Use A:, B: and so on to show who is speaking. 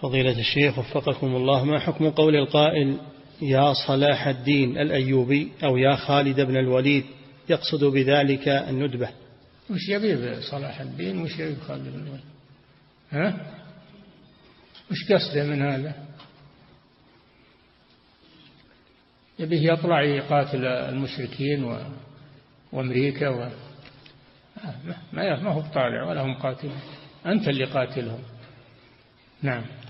A: فضيلة الشيخ وفقكم الله، ما حكم قول القائل يا صلاح الدين الأيوبي أو يا خالد بن الوليد يقصد بذلك الندبة؟
B: وش يبي صلاح الدين وش يبي خالد بن الوليد؟ ها؟ وش قصده من هذا؟ يبيه يطلع يقاتل المشركين وأمريكا ما هو طالع ولا هم قاتلون، أنت اللي قاتلهم. نعم.